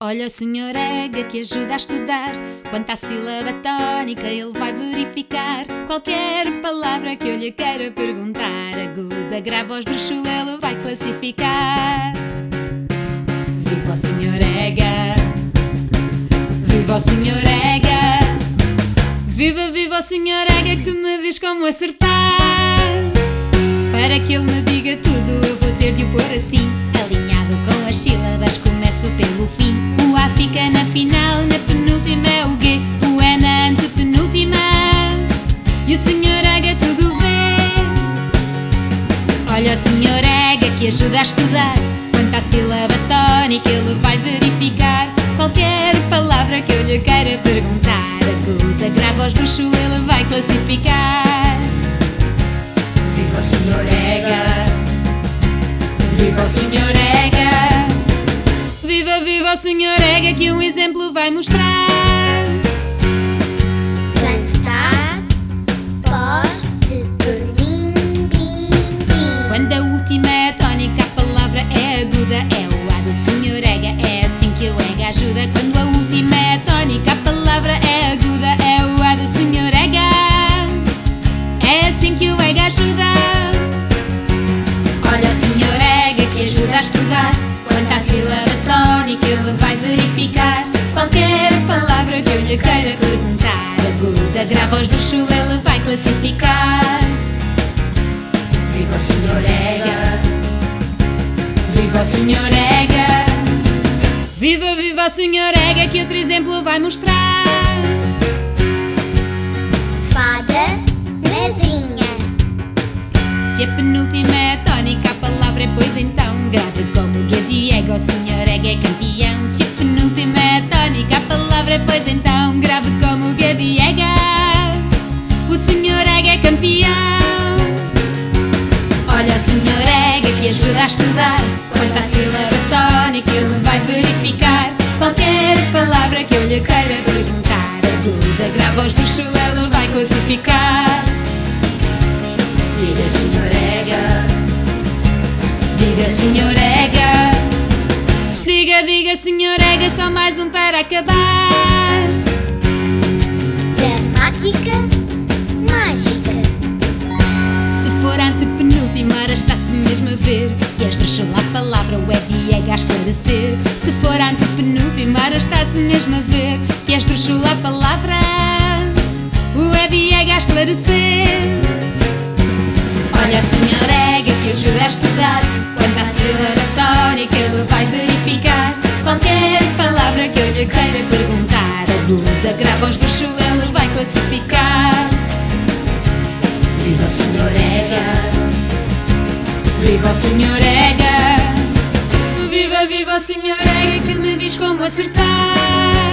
Olha o Sr. Ega que ajuda a estudar. Quanto à sílaba tónica ele vai verificar. Qualquer palavra que eu lhe queira perguntar, aguda, grave ou esdrúxula ele vai classificar. Viva o Sr. Ega! Viva o Sr. Ega! Viva, viva o Sr. Ega que me diz como acertar. Para que ele me diga tudo eu vou ter de o pôr assim, alinhado com as sílabas, começo pelo fim. O A fica na final, na penúltima é o G, o E na antepenúltima, e o Sr. Ega tudo vê. Olha o Sr. Ega que ajuda a estudar. Quanto à sílaba tónica ele vai verificar. Qualquer palavra que eu lhe queira perguntar, aguda, grave ou esdrúxula ele vai classificar. Viva o Sr. Ega! Viva o Sr. Ega! Viva, viva o Sr. Ega que um exemplo vai mostrar. Dançar, poste, bim, bim, bim. Quando a última é tónica, a palavra é aguda, é o A do Sr. Ega, é assim que o Ega ajuda. Quando a última é tónica, a palavra é aguda, é o A do Sr. Ega, é assim que o Ega ajuda. Olha o Sr. Ega que ajuda a estudar. Quanto à sílaba tónica ele vai verificar. Qualquer palavra que eu lhe queira perguntar, aguda, grave ou esdrúxula ele vai classificar. Viva o Sr. Ega! Viva o Sr. Ega! Viva, viva o Sr. Ega que outro exemplo vai mostrar. Fada, madrinha. Se a penúltima é tónica, a palavra é pois então, grave como G de Ega, o Sr. Ega é campeão. Se a penúltima é tónica, a palavra é pois então, grave como G de Ega, o Sr. Ega é campeão. Olha o Sr. Ega que ajuda a estudar. Quanto à sílaba tónica ele vai verificar. Qualquer palavra que eu lhe queira perguntar, aguda, grave ou esdrúxula ele vai classificar. Diga, Sr. Ega! Diga, Sr. Ega! Diga, diga, Sr. Ega, só mais um para acabar. Gramática, mágica. Se for a antepenúltima hora está-se mesmo a ver que esdrúxula a palavra, o E de Ega a esclarecer. Se for a antepenúltima hora está-se mesmo a ver que esdrúxula a palavra, o E de Ega a esclarecer. Olha o Sr. Ega que ajuda a estudar. Quanto à sílaba tónica ele vai verificar. Qualquer palavra que eu lhe queira perguntar, aguda, grave ou esdrúxula ele vai classificar. Viva o Sr. Ega! Viva o Sr. Ega! Viva, viva o Sr. Ega que me diz como acertar.